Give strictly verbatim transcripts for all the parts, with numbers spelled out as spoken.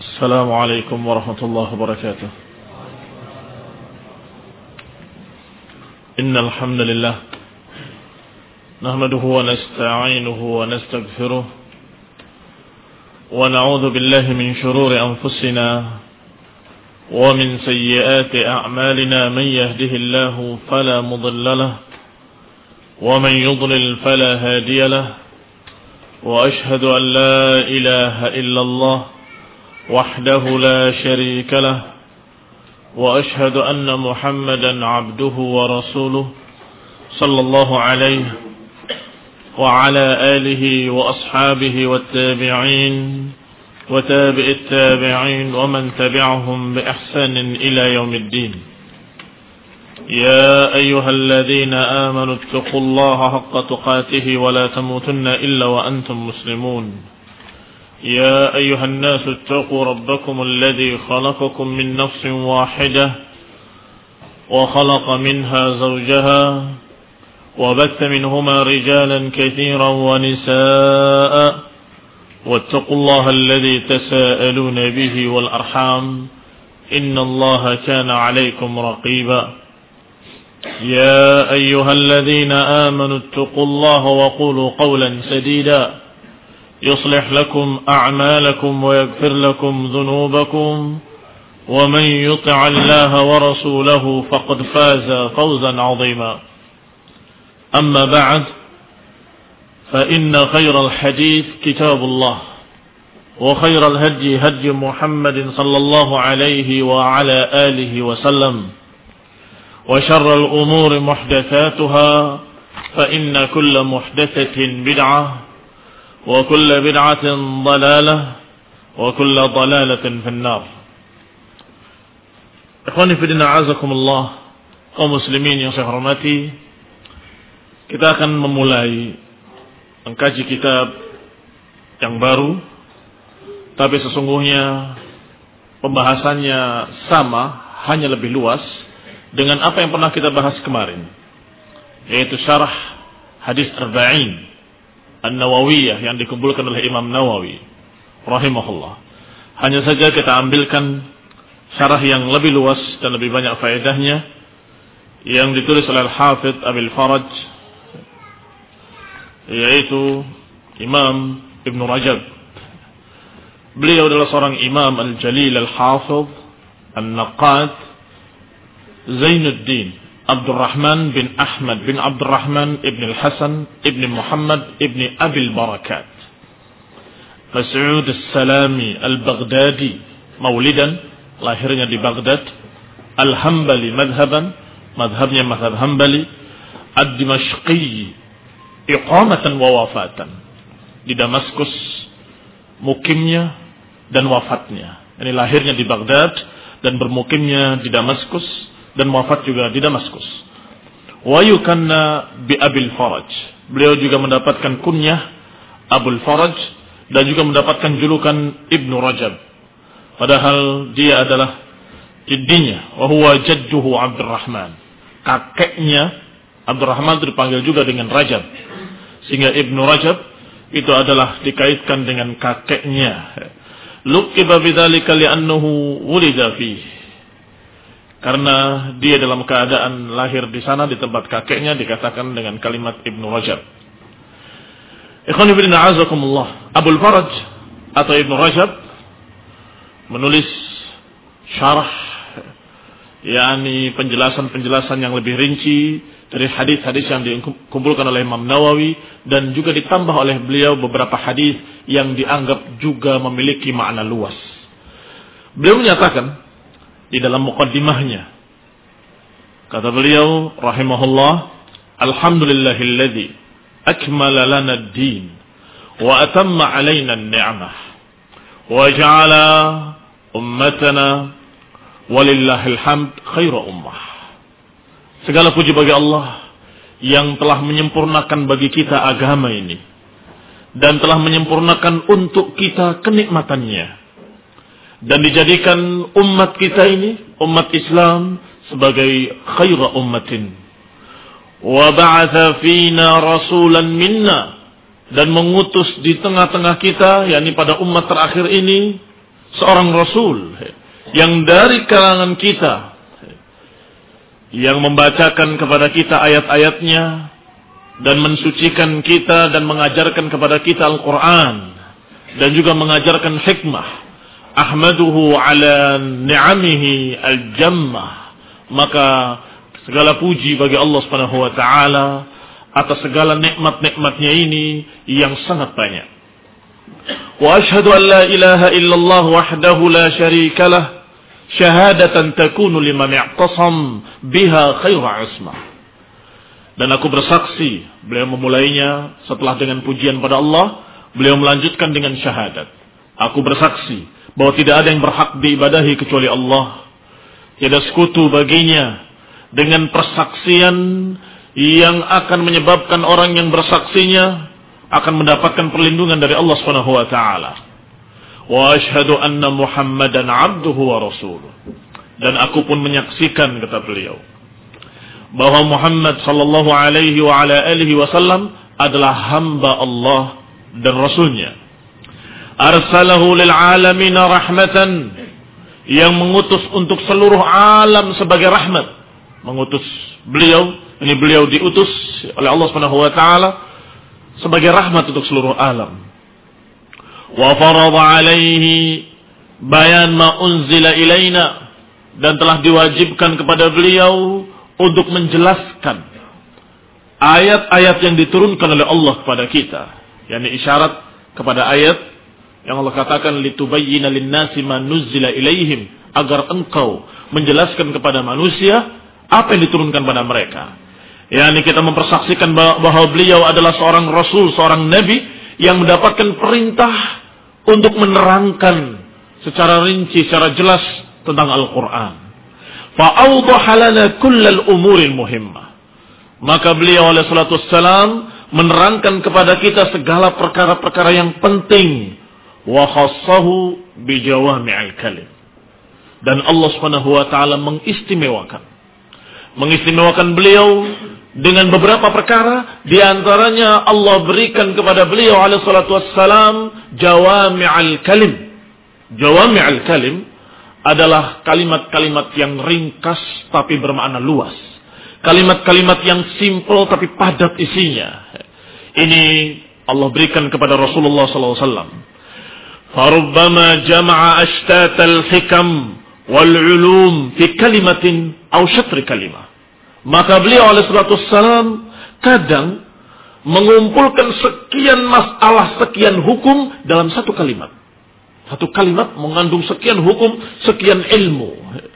السلام عليكم ورحمة الله وبركاته. إن الحمد لله نحمده ونستعينه ونستغفره ونعوذ بالله من شرور أنفسنا ومن سيئات أعمالنا. من يهده الله فلا مضل له ومن يضلل فلا هادي له، وأشهد أن لا إله إلا الله وحده لا شريك له، وأشهد أن محمدا عبده ورسوله صلى الله عليه وعلى آله وأصحابه والتابعين وتابع التابعين ومن تبعهم بإحسان إلى يوم الدين. يا أيها الذين آمنوا اتقوا الله حق تقاته ولا تموتن إلا وأنتم مسلمون. يا أيها الناس اتقوا ربكم الذي خلقكم من نفس واحدة وخلق منها زوجها وبث منهما رجالا كثيرا ونساء، واتقوا الله الذي تساءلون به والأرحام إن الله كان عليكم رقيبا. يا أيها الذين آمنوا اتقوا الله وقولوا قولا سديدا يصلح لكم أعمالكم ويغفر لكم ذنوبكم، ومن يطع الله ورسوله فقد فاز فوزا عظيما. أما بعد، فإن خير الحديث كتاب الله، وخير الهدي هدي محمد صلى الله عليه وعلى آله وسلم، وشر الأمور محدثاتها، فإن كل محدثة بدعة، وكل بدعة ضلالة، وكل ضلالة في النار. Ikhwani fi din, a'azakumullah, kaum muslimin yang saya hormati, kita akan memulai mengkaji kitab yang baru, tapi sesungguhnya pembahasannya sama, hanya lebih luas dengan apa yang pernah kita bahas kemarin, yaitu syarah hadis Arba'in An-Nawawiyah yang dikumpulkan oleh Imam Nawawi rahimahullah. Hanya saja kita ambilkan syarah yang lebih luas dan lebih banyak faedahnya, yang ditulis oleh Al-Hafidh Abil Faraj, yaitu Imam Ibn Rajab. Beliau adalah seorang imam al-jalil al-hafidh an-naqad Zainuddin Abdurrahman bin Ahmad bin Abdurrahman ibn al-Hasan ibn Muhammad ibn Abil Barakat Mas'ud al-Salami al-Baghdadi, maulidan, lahirnya di Baghdad, al-Hambali madhaban, madhabnya madhab Hambali, ad-Dimashqi iqamatan wa wafatan, di Damaskus mukimnya dan wafatnya. Ini lahirnya di Baghdad dan bermukimnya di Damaskus, dan wafat juga di Damaskus. Wa yukanna bi Abil Faraj, beliau juga mendapatkan kunyah Abul Faraj dan juga mendapatkan julukan Ibnu Rajab, padahal dia adalah jaddinya, wa huwa jadduhu Abdurrahman, kakeknya Abdurrahman itu dipanggil juga dengan Rajab, sehingga Ibnu Rajab itu adalah dikaitkan dengan kakeknya. Luqiba bidzalika li'annahu wulida fihi, karena dia dalam keadaan lahir di sana, di tempat kakeknya, dikatakan dengan kalimat Ibnu Rajab. Ikhwan fillah, a'azakumullah, Abul Faraj atau Ibnu Rajab menulis syarah, yakni penjelasan-penjelasan yang lebih rinci dari hadis-hadis yang dikumpulkan oleh Imam Nawawi, dan juga ditambah oleh beliau beberapa hadis yang dianggap juga memiliki makna luas. Beliau menyatakan di dalam muqaddimahnya, kata beliau rahimahullah, alhamdulillahilladzi akmala lana ad-din wa atamma alaina an-ni'mah wa ja'ala ummatana walillahil hamd khairu ummah. Segala puji bagi Allah yang telah menyempurnakan bagi kita agama ini dan telah menyempurnakan untuk kita kenikmatannya, dan dijadikan umat kita ini, umat Islam, sebagai khairu ummatin. Wa ba'atha fina rasulan minna, dan mengutus di tengah-tengah kita, yakni pada umat terakhir ini, seorang Rasul yang dari kalangan kita, yang membacakan kepada kita ayat-ayatnya dan mensucikan kita dan mengajarkan kepada kita Al-Quran dan juga mengajarkan hikmah. Ahmaduhu ala ni'amihi al-jammah. Maka segala puji bagi Allah Subhanahu wa taala atas segala nikmat-nikmatnya ini yang sangat banyak. Wa asyhadu an la ilaha illallah wahdahu la syarika lah syahadatan takunu liman i'tasam biha khairu ismah. Dan aku bersaksi, beliau memulainya setelah dengan pujian pada Allah, beliau melanjutkan dengan syahadat. Aku bersaksi bahwa tidak ada yang berhak diibadahi kecuali Allah. Tidak sekutu baginya, dengan persaksian yang akan menyebabkan orang yang bersaksinya akan mendapatkan perlindungan dari Allah Subhanahu wa taala. Wa asyhadu anna Muhammadan 'abduhu wa rasuluh. Dan aku pun menyaksikan, kata beliau, bahwa Muhammad sallallahu alaihi wa ala alihi wasallam adalah hamba Allah dan rasulnya. Arsalahu lil alamin rahmatan, yang mengutus untuk seluruh alam sebagai rahmat. Mengutus beliau, ini beliau diutus oleh Allah Subhanahu wa taala sebagai rahmat untuk seluruh alam. Wa farada alaihi bayan ma unzila ilaina, dan telah diwajibkan kepada beliau untuk menjelaskan ayat-ayat yang diturunkan oleh Allah kepada kita, yakni isyarat kepada ayat yang Allah katakan litubayyina lin-nasi ma nuzzila ilaihim, agar engkau menjelaskan kepada manusia apa yang diturunkan pada mereka. yakni kita mempersaksikan bahwa beliau adalah seorang rasul, seorang nabi yang mendapatkan perintah untuk menerangkan secara rinci, secara jelas tentang Al-Quran. Fa'awdaha lana kullal umuril muhimmah. Maka beliau alaihi salatu wassalam menerangkan kepada kita segala perkara-perkara yang penting. Wa khassahu bi jawami'il kalim. Dan Allah Subhanahu wa taala mengistimewakan mengistimewakan beliau dengan beberapa perkara, di antaranya Allah berikan kepada beliau alaihi salatu wassalam jawami'il kalim. Jawami'il kalim adalah kalimat-kalimat yang ringkas tapi bermakna luas. Kalimat-kalimat yang simpel tapi padat isinya. Ini Allah berikan kepada Rasulullah sallallahu alaihi wasallam. Farubbama jama'a ashtatal hikam wal ulum fi kalimatin aw syatri kalimah. Maka beliau alaihi salatu wassalam kadang mengumpulkan sekian masalah, sekian hukum dalam satu kalimat. Satu kalimat mengandung sekian hukum, sekian ilmu.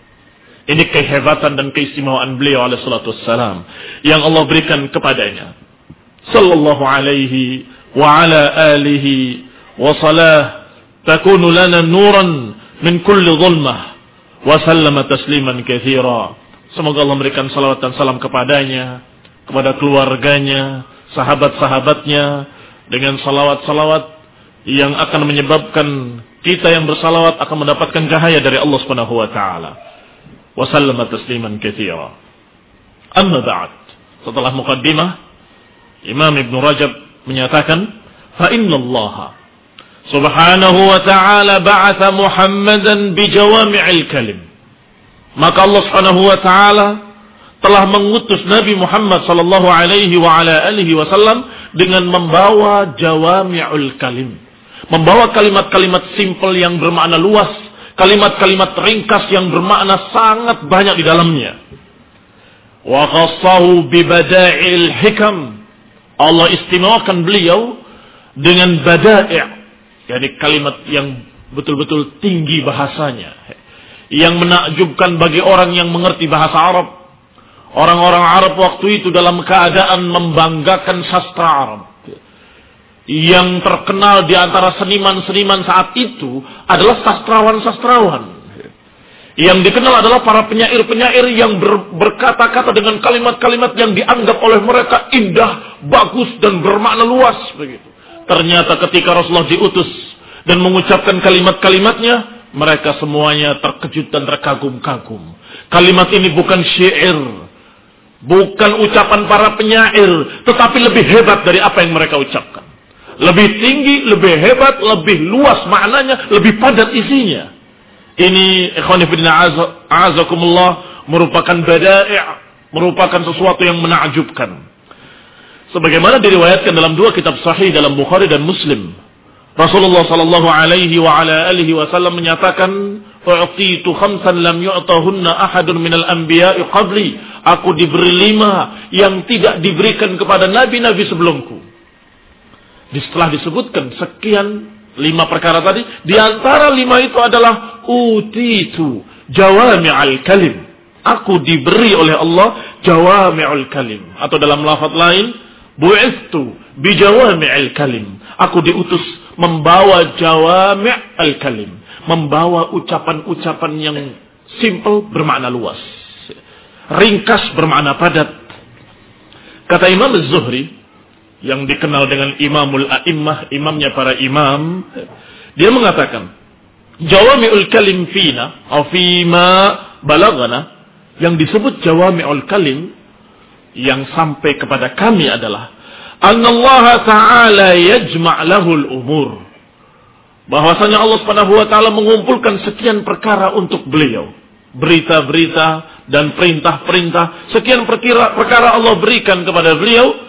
Ini kehebatan dan keistimewaan beliau alaihi salatu wassalam yang Allah berikan kepadanya. Sallallahu alaihi wa ala alihi wa salah takunu lana nuran min kulli dhulmah wa sallama tasliman katsira. Semoga Allah memberikan salawat dan salam kepadanya, kepada keluarganya, sahabat-sahabatnya, dengan salawat-salawat yang akan menyebabkan kita yang bersalawat akan mendapatkan cahaya dari Allah Subhanahu wa taala. Wa sallama tasliman katsira. Amma ba'd. Setelah muqaddimah, Imam Ibn Rajab menyatakan, fa innallaha subhanahu wa ta'ala ba'atha Muhammadan bi jawami'il kalim. Maka Allah Subhanahu wa ta'ala telah mengutus Nabi Muhammad sallallahu alaihi wa ala alihi wasallam dengan membawa jawami'ul kalim. Membawa kalimat-kalimat simpel yang bermakna luas, kalimat-kalimat ringkas yang bermakna sangat banyak di dalamnya. Wa khassahu bi bada'il hikam. Allah istimewakan beliau dengan bada'i', yakni kalimat yang betul-betul tinggi bahasanya, yang menakjubkan bagi orang yang mengerti bahasa Arab. Orang-orang Arab waktu itu dalam keadaan membanggakan sastra Arab. Yang terkenal di antara seniman-seniman saat itu adalah sastrawan-sastrawan. Yang dikenal adalah para penyair-penyair yang ber, berkata-kata dengan kalimat-kalimat yang dianggap oleh mereka indah, bagus, dan bermakna luas. Begitu. Ternyata ketika Rasulullah diutus dan mengucapkan kalimat-kalimatnya, mereka semuanya terkejut dan terkagum-kagum. Kalimat ini bukan syair, bukan ucapan para penyair, tetapi lebih hebat dari apa yang mereka ucapkan. lebih tinggi, lebih hebat, lebih luas maknanya, lebih padat isinya. Ini ikhwan fillah a'azakumullah merupakan bada'i', merupakan sesuatu yang menakjubkan. Sebagaimana diriwayatkan dalam dua kitab sahih dalam Bukhari dan Muslim, Rasulullah sallallahu alaihi wa ala alihi wasallam menyatakan, "U'titu khamsan lam yu'tahunna ahadun minal anbiya'i qabli." Aku diberi lima yang tidak diberikan kepada nabi-nabi sebelumku. Setelah disebutkan sekian lima perkara tadi, di antara lima itu adalah utitu jawami'al kalim. Aku diberi oleh Allah jawami'ul kalim, atau dalam lafaz lain, bu'istu bijawami'il kalim. Aku diutus membawa jawami'al kalim, membawa ucapan-ucapan yang simple bermakna luas, ringkas bermakna padat. Kata Imam Az-Zuhri yang dikenal dengan Imamul A'immah, imamnya para imam, dia mengatakan jawami'ul kalim fina atau fima balagana, yang disebut jawami'ul kalim yang sampai kepada kami adalah annallaha ta'ala yajma' lahul umur, bahwasanya Allah Subhanahu wa taala mengumpulkan sekian perkara untuk beliau, berita-berita dan perintah-perintah, sekian perkara perkara Allah berikan kepada beliau,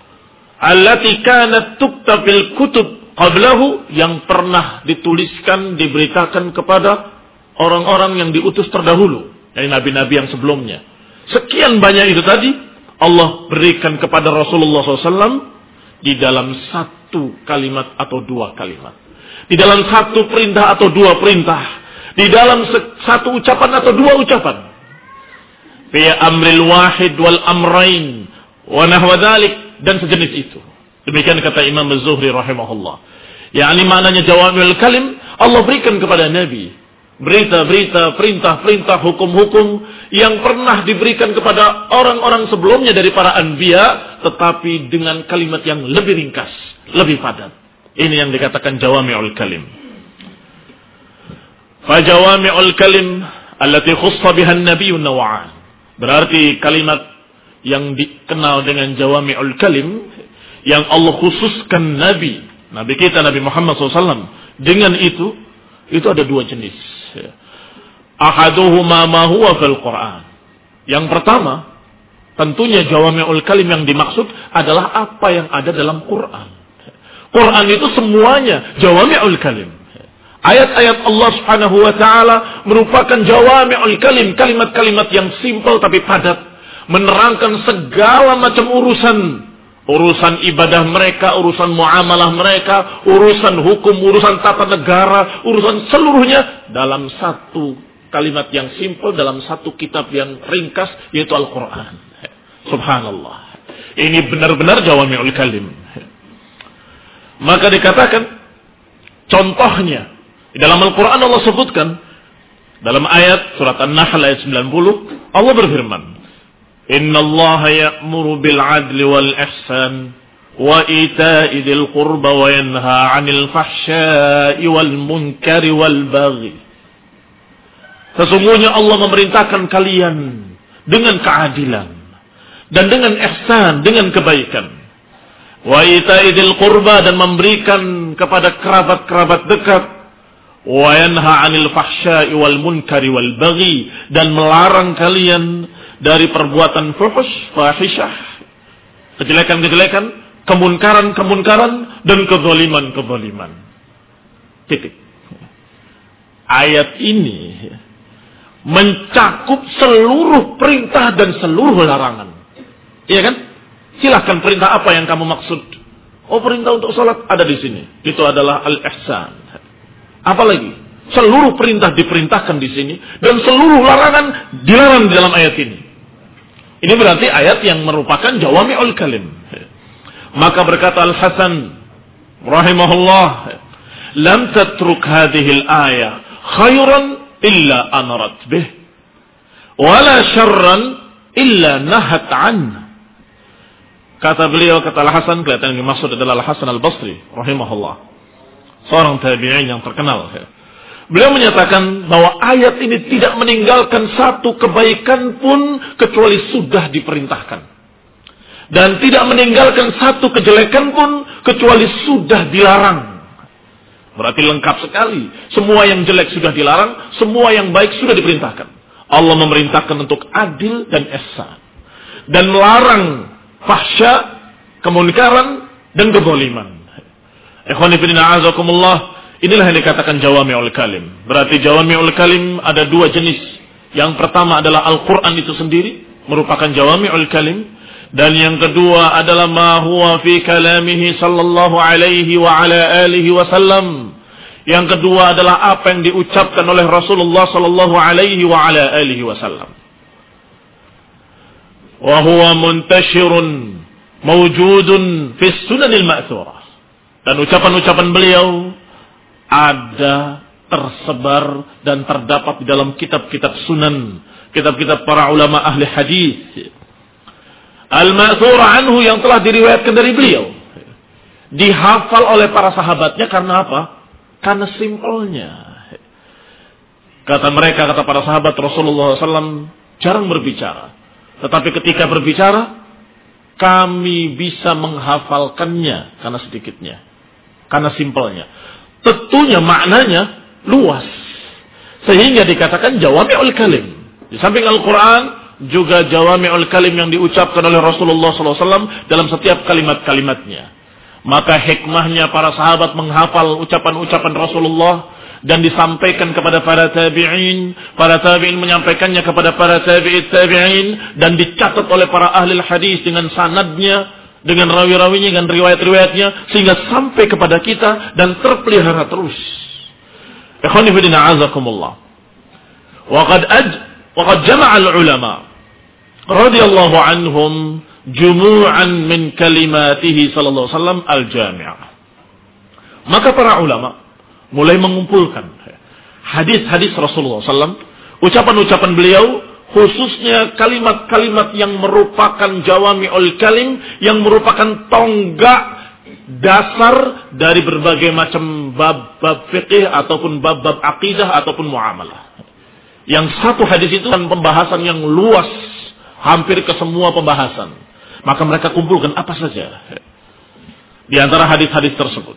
allati kanat tuktab fil kutub qablahu, yang pernah dituliskan, diberitakan kepada orang-orang yang diutus terdahulu, dari nabi-nabi yang sebelumnya. Sekian banyak itu tadi Allah berikan kepada Rasulullah shallallahu alaihi wasallam di dalam satu kalimat atau dua kalimat, di dalam satu perintah atau dua perintah, di dalam satu ucapan atau dua ucapan. Fi amril wahid wal amrain wa nahwa dzalik, dan sejenis itu. Demikian kata Imam Az-Zuhri rahimahullah. yakni maknanya jawami'ul kalim, Allah berikan kepada Nabi berita-berita, perintah-perintah, hukum-hukum yang pernah diberikan kepada orang-orang sebelumnya dari para anbiya, tetapi dengan kalimat yang lebih ringkas, lebih padat. Ini yang dikatakan jawami'ul kalim. Fa jawami'ul kalim allati khussa biha an-nabiyyun naw'an. Berarti kalimat yang dikenal dengan jawami'ul kalim yang Allah khususkan Nabi, Nabi kita Nabi Muhammad shallallahu alaihi wasallam dengan itu, itu ada dua jenis. Ahaduhuma ma huwa fil Quran. Yang pertama, tentunya jawami'ul kalim yang dimaksud adalah apa yang ada dalam Quran. Quran itu semuanya jawami'ul kalim. Ayat-ayat Allah Subhanahu wa taala merupakan jawami'ul kalim, kalimat-kalimat yang simpel tapi padat, menerangkan segala macam urusan. Urusan ibadah mereka, urusan muamalah mereka, urusan hukum, urusan tata negara, urusan seluruhnya dalam satu kalimat yang simpel, dalam satu kitab yang ringkas, yaitu Al-Quran. Subhanallah. Ini benar-benar jawami'ul kalim. Maka dikatakan, contohnya, di dalam Al-Quran Allah sebutkan, dalam ayat surat An-Nahl ayat sembilan puluh, Allah berfirman, Inna Allah ya'muru bil adli wal ihsan wa ita'i dzil qurba wa yanha 'anil fahsya'i wal munkari wal baghi. Sesungguhnya Allah memerintahkan kalian dengan keadilan dan dengan ihsan, dengan kebaikan. Wa ita'i dzil qurba, dan memberikan kepada kerabat-kerabat dekat. Wa yanha 'anil fahsya'i wal munkari wal baghi, dan melarang kalian dari perbuatan fuhsh, fahisyah, kejelekan-kejelekan, kemunkaran-kemunkaran, dan kezaliman-kezaliman. Titik. Ayat ini mencakup seluruh perintah dan seluruh larangan. Iya kan? Silahkan perintah apa yang kamu maksud. Oh, perintah untuk sholat ada di sini. Itu adalah al-ihsan. Apalagi? Seluruh perintah diperintahkan di sini, dan seluruh larangan dilarang di dalam ayat ini. Ini berarti ayat yang merupakan jawami'ul kalim. Maka berkata Al-Hasan rahimahullah, lam tatruk hadhihi al-ayah khairan illa anarat bih, wala syarran illa nahat an. Kata beliau, kata Al-Hasan, kelihatan yang dimaksud adalah Al-Hasan Al-Basri rahimahullah, seorang tabi'in yang terkenal. Beliau menyatakan bahwa ayat ini tidak meninggalkan satu kebaikan pun kecuali sudah diperintahkan. Dan tidak meninggalkan satu kejelekan pun kecuali sudah dilarang. Berarti lengkap sekali. Semua yang jelek sudah dilarang, semua yang baik sudah diperintahkan. Allah memerintahkan untuk adil dan ihsan. Dan melarang fahsya, kemunkaran, dan kezaliman. Ikhwani fillah azakumullah, inilah yang dikatakan jawami'ul kalim. Berarti jawami'ul kalim ada dua jenis. Yang pertama adalah Al-Quran itu sendiri, merupakan jawami'ul kalim. Dan yang kedua adalah ma huwa fi kalamihi sallallahu alaihi wa ala alihi wasallam. Yang kedua adalah apa yang diucapkan oleh Rasulullah sallallahu alaihi wa ala alihi wasallam. Wa huwa muntashirun mawjudun fi sunanil ma'thurah. Dan ucapan-ucapan beliau ada, tersebar dan terdapat di dalam kitab-kitab sunan, kitab-kitab para ulama ahli hadis. Al-ma'thurah anhu yang telah diriwayatkan dari beliau. Dihafal oleh para sahabatnya karena apa? Karena simpelnya. Kata mereka, kata para sahabat Rasulullah sallallahu alaihi wasallam jarang berbicara. Tetapi ketika berbicara, kami bisa menghafalkannya karena sedikitnya. Karena simpelnya. Tentunya maknanya luas. Sehingga dikatakan jawami'ul kalim. Di samping Al-Quran, juga jawami'ul kalim yang diucapkan oleh Rasulullah sallallahu alaihi wasallam dalam setiap kalimat-kalimatnya. Maka hikmahnya para sahabat menghafal ucapan-ucapan Rasulullah dan disampaikan kepada para tabi'in. Para tabi'in menyampaikannya kepada para tabi'it tabi'in dan dicatat oleh para ahli hadis dengan sanadnya, dengan rawi-rawinya, dengan riwayat-riwayatnya, sehingga sampai kepada kita dan terpelihara terus. Ikhwani fillah azakumullah. Wa qad aj wa qad jama'a al-ulama radhiyallahu anhum jumu'an min kalimatihi sallallahu alaihi wasallam al-jami'ah. Maka para ulama mulai mengumpulkan hadis-hadis Rasulullah sallallahu alaihi wasallam, ucapan-ucapan beliau, khususnya kalimat-kalimat yang merupakan jawami'ul kalim, yang merupakan tonggak dasar dari berbagai macam bab-bab fikih ataupun bab-bab akidah ataupun muamalah. Yang satu hadis itu kan pembahasan yang luas, hampir ke semua pembahasan. Maka mereka kumpulkan apa saja di antara hadis-hadis tersebut.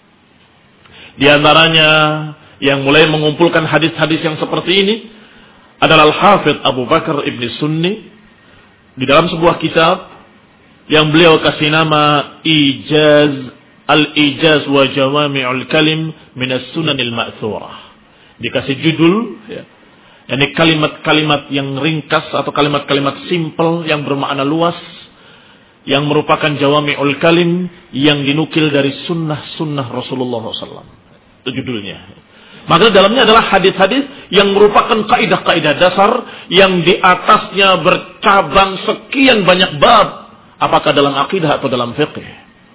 Di antaranya yang mulai mengumpulkan hadis-hadis yang seperti ini adalah Al-Hafidh Abu Bakar Ibn Sunni di dalam sebuah kitab yang beliau kasih nama Ijaz Al-Ijaz wa Jawami'ul Kalim min as-Sunanil Ma'thurah. Dikasih judul ya, yakni kalimat-kalimat yang ringkas atau kalimat-kalimat simpel yang bermakna luas, yang merupakan jawami'ul kalim yang dinukil dari sunnah-sunnah Rasulullah sallallahu alaihi wasallam. Itu judulnya. Maka dalamnya adalah hadis-hadis yang merupakan kaidah-kaidah dasar yang di atasnya bercabang sekian banyak bab, apakah dalam akidah atau dalam fiqh.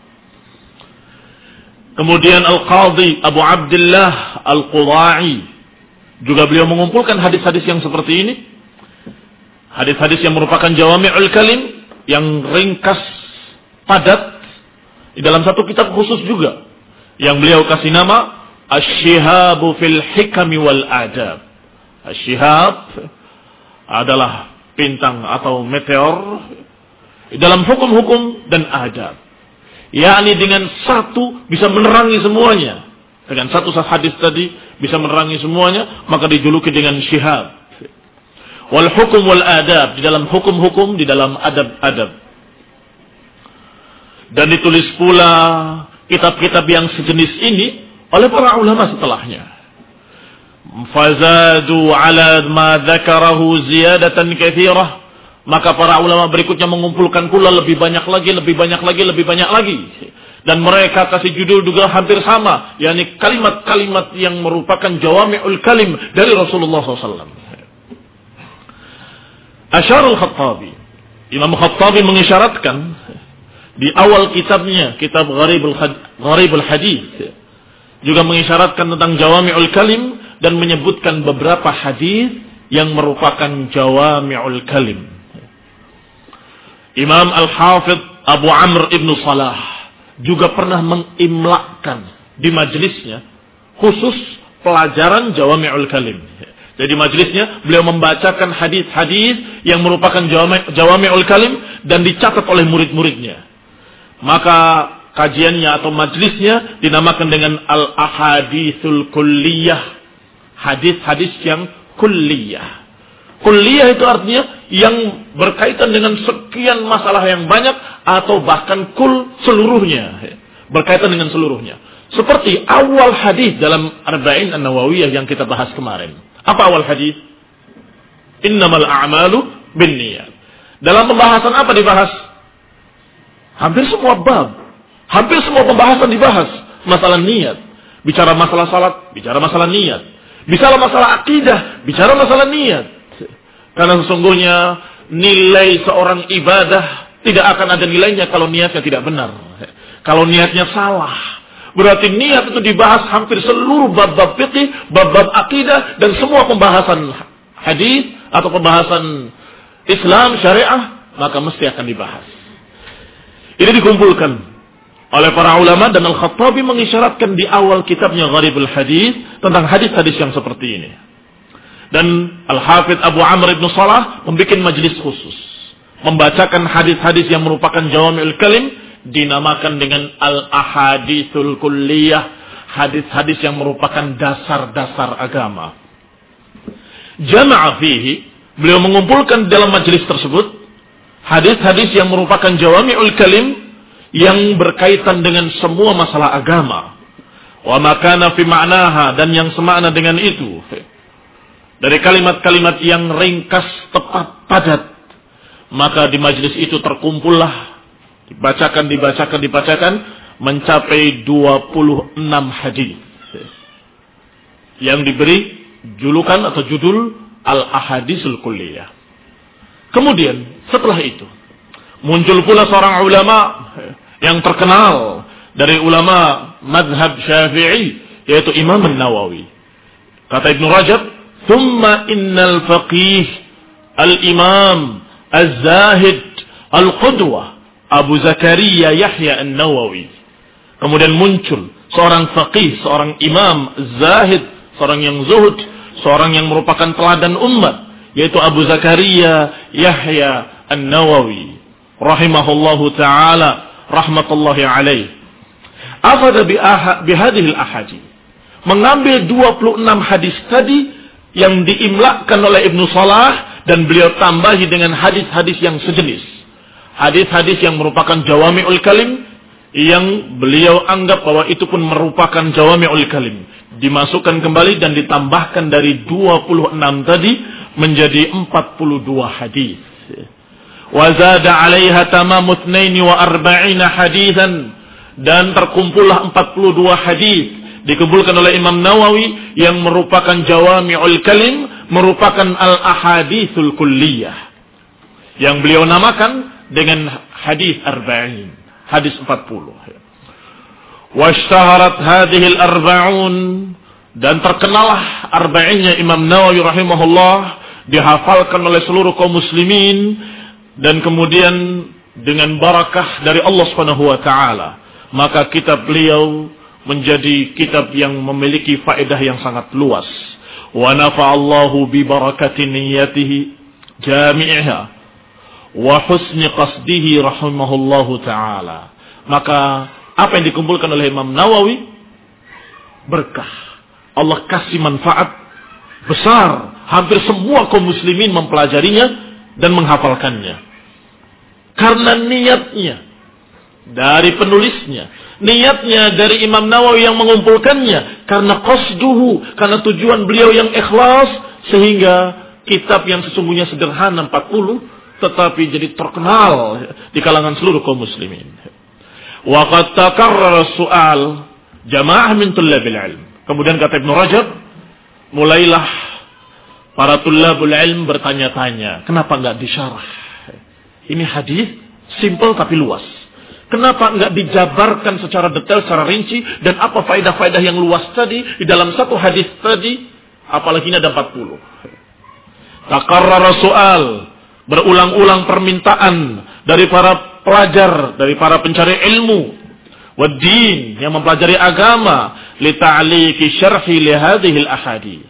Kemudian Al-Qadhi Abu Abdullah Al-Qudai juga beliau mengumpulkan hadis-hadis yang seperti ini. Hadis-hadis yang merupakan jawami'ul kalim yang ringkas, padat di dalam satu kitab khusus juga yang beliau kasih nama Asy-Syihabu fil Hikami wal Adab. Asy-Syihab adalah bintang atau meteor dalam hukum-hukum dan adab. Yakni dengan satu bisa menerangi semuanya. Dengan satu hadis tadi bisa menerangi semuanya, maka dijuluki dengan syihab. Wal hukum wal adab, di dalam hukum-hukum, di dalam adab-adab. Dan ditulis pula kitab-kitab yang sejenis ini oleh para ulama setelahnya. Fazadu ala ma dzakarahu ziyadatan katsirah. Maka para ulama berikutnya mengumpulkan pula lebih banyak lagi, lebih banyak lagi, lebih banyak lagi. Dan mereka kasih judul juga hampir sama, yakni kalimat-kalimat yang merupakan jawami'ul kalim dari Rasulullah sallallahu alaihi wasallam. Asyarul Khattabi, Imam Khattabi mengisyaratkan di awal kitabnya, kitab Gharibul Gharibul Hadis, juga mengisyaratkan tentang jawami'ul kalim dan menyebutkan beberapa hadis yang merupakan jawami'ul kalim. Imam Al-Hafidh Abu Amr Ibn Salah juga pernah mengimlakkan di majelisnya khusus pelajaran jawami'ul kalim. Jadi majelisnya beliau membacakan hadis-hadis yang merupakan jawami'ul kalim dan dicatat oleh murid-muridnya. Maka kajiannya atau majlisnya dinamakan dengan al-ahaditsul kulliyah. Hadis-hadis yang kulliyah. Kulliyah itu artinya yang berkaitan dengan sekian masalah yang banyak atau bahkan kul seluruhnya. Berkaitan dengan seluruhnya. Seperti awal hadis dalam Arba'in An-Nawawiyah yang kita bahas kemarin. Apa awal hadis? Innamal a'malu binniyat. Dalam pembahasan apa dibahas? Hampir semua bab. Hampir semua pembahasan dibahas. Masalah niat. Bicara masalah salat, bicara masalah niat. Bicara masalah akidah, bicara masalah niat. Karena sesungguhnya nilai seorang ibadah tidak akan ada nilainya kalau niatnya tidak benar. Kalau niatnya salah. Berarti niat itu dibahas hampir seluruh bab-bab fikih, bab-bab akidah, dan semua pembahasan hadis atau pembahasan Islam, syariah, maka mesti akan dibahas. Ini dikumpulkan oleh para ulama dan Al-Khattabi mengisyaratkan di awal kitabnya Gharibul Hadis tentang hadis-hadis yang seperti ini. Dan Al-Hafidh Abu Amr ibn Salah membuat majelis khusus. Membacakan hadis-hadis yang merupakan jawami'ul kalim. Dinamakan dengan Al-Ahaditsul Kulliyah. Hadis-hadis yang merupakan dasar-dasar agama. Jama'a fihi. Beliau mengumpulkan dalam majelis tersebut. Hadis-hadis yang merupakan jawami'ul kalim. Yang berkaitan dengan semua masalah agama. Wa makana fi ma'naha. Dan yang semakna dengan itu. Dari kalimat-kalimat yang ringkas, tepat, padat. Maka di majelis itu terkumpullah. Dibacakan, dibacakan, dibacakan. Mencapai dua puluh enam hadis. Yang diberi julukan atau judul Al-Ahaditsul Kulliyah. Kemudian setelah itu. Muncul pula seorang ulama yang terkenal. Dari ulama madhab Syafi'i. Yaitu Imam An-Nawawi. Kata Ibn Rajab. Thumma innal faqih al-imam az-zahid al-qudwah Abu Zakaria Yahya An-Nawawi. Kemudian muncul seorang faqih, seorang imam zahid, seorang yang zuhud, seorang yang merupakan teladan umat, yaitu Abu Zakaria Yahya An-Nawawi rahimahullahu taala rahmatullahi alaih. Afada bi hadhihi al-ahadits. Mengambil dua puluh enam hadis tadi yang diimlakkan oleh Ibnu Salah dan beliau tambahi dengan hadis-hadis yang sejenis. Hadis-hadis yang merupakan jawami'ul kalim yang beliau anggap bahwa itu pun merupakan jawami'ul kalim. Dimasukkan kembali dan ditambahkan dari dua puluh enam tadi menjadi empat puluh dua hadis. Wa zada 'alaiha tamamu itsnaini wa arba'ina hadisan dan terkumpullah empat puluh dua hadis. Dikumpulkan oleh Imam Nawawi yang merupakan jawami'ul kalim, merupakan al-ahaditsul kulliyah. Yang beliau namakan dengan hadis arba'in, hadis empat puluh. Washtaharat hadhil arba'un dan terkenalah arba'innya Imam Nawawi rahimahullah, dihafalkan oleh seluruh kaum muslimin dan kemudian dengan barakah dari Allah Subhanahu wa taala, maka kitab beliau menjadi kitab yang memiliki faedah yang sangat luas. Wa nafa'allahu bi barakati niyyatihi jami'iha wa husni qasdihi rahimahullahu ta'ala. Maka apa yang dikumpulkan oleh Imam Nawawi berkah. Allah kasih manfaat besar. Hampir semua kaum muslimin mempelajarinya dan menghafalkannya. Karena niatnya dari penulisnya, niatnya dari Imam Nawawi yang mengumpulkannya, karena qasduhu, karena tujuan beliau yang ikhlas, sehingga kitab yang sesungguhnya sederhana empat puluh tetapi jadi terkenal di kalangan seluruh kaum muslimin. Wa qad takarrara su'al jamaah min tullabil ilm. Kemudian kata Ibnu Rajab, mulailah para tullabul ilm bertanya-tanya, kenapa enggak disyarah? Ini hadis simple tapi luas. Kenapa enggak dijabarkan secara detail, secara rinci, dan apa faedah-faedah yang luas tadi di dalam satu hadis tadi, apalagi ini ada empat puluh. Takarrara soal, berulang-ulang permintaan dari para pelajar, dari para pencari ilmu, waddin yang mempelajari agama, li ta'liqi syarhi li hadhil ahadi,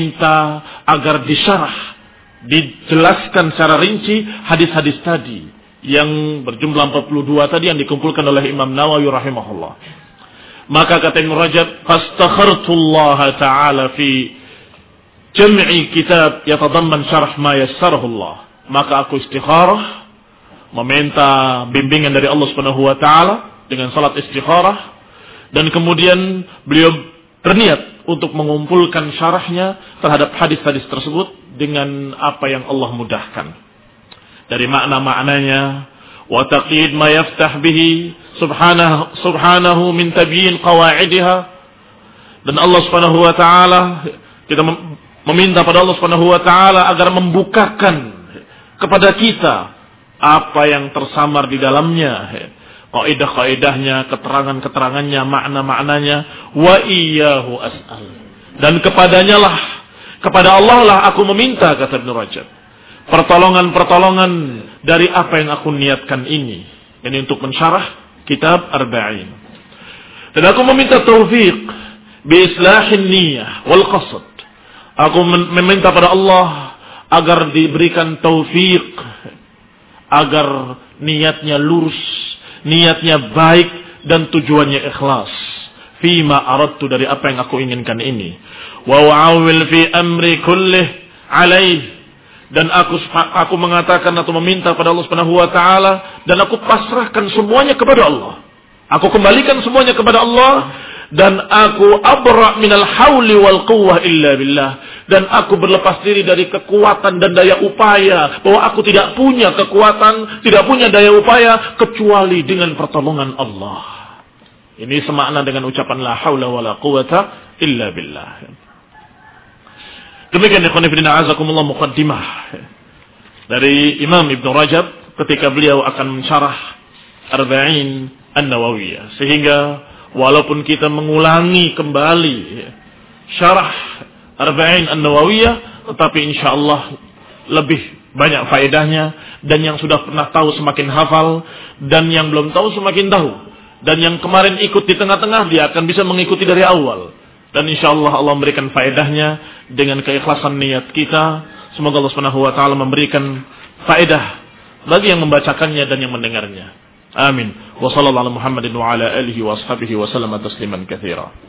meminta agar disyarah, dijelaskan secara rinci hadis-hadis tadi yang berjumlah empat puluh dua tadi yang dikumpulkan oleh Imam Nawawi rahimahullah. Maka kata Ibnu Rajab, fastakhartullah ta'ala fi jam'i kitab yatadamman syarh ma yassarahu Allah. Maka aku istikharah, meminta bimbingan dari Allah Subhanahu wa taala dengan salat istikharah, dan kemudian beliau berniat untuk mengumpulkan syarahnya terhadap hadis-hadis tersebut dengan apa yang Allah mudahkan dari makna-maknanya, wa taqyid ma yaftah bihi subhanahu subhanahu min tabyin qawaidiha. Dan Allah Subhanahu wa taala, kita meminta pada Allah Subhanahu wa taala agar membukakan kepada kita apa yang tersamar di dalamnya, kaidah-kaidahnya, keterangan-keterangannya, makna-maknanya. Wa iyyahu as'al, dan kepadanya lah, kepada Allah lah aku meminta, kata Ibnu Rajab, pertolongan-pertolongan dari apa yang aku niatkan ini, ini untuk mensyarah kitab Arba'in. Dan aku meminta taufik bi islahin niyyah wal qasd. Aku meminta pada Allah agar diberikan taufik, agar niatnya lurus, niatnya baik, dan tujuannya ikhlas. Fima aradtu, dari apa yang aku inginkan ini. Wa wa'awil fi amri kullih alaih, dan aku aku mengatakan atau meminta pada Allah Subhanahu wa taala, dan aku pasrahkan semuanya kepada Allah. Aku kembalikan semuanya kepada Allah, dan aku abra minal hauli wal quwwah illa billah, dan aku berlepas diri dari kekuatan dan daya upaya, bahwa aku tidak punya kekuatan, tidak punya daya upaya kecuali dengan pertolongan Allah. Ini semakna dengan ucapan la haula wala quwwata illa billah. Demikian ikhwan fillah azakumullah muqaddimah dari Imam Ibnu Rajab ketika beliau akan mensyarah Arba'in An-Nawawiyah, sehingga walaupun kita mengulangi kembali syarah Arba'in An-Nawawiyah, tetapi insyaallah lebih banyak faedahnya, dan yang sudah pernah tahu semakin hafal, dan yang belum tahu semakin tahu, dan yang kemarin ikut di tengah-tengah dia akan bisa mengikuti dari awal, dan insyaallah Allah memberikan faedahnya dengan keikhlasan niat kita. Semoga Allah Subhanahu wa taala memberikan faedah bagi yang membacakannya dan yang mendengarnya. Amin. Wa sallallahu ala Muhammadin wa ala alihi wa ashabihi wa sallama tasliman katsira.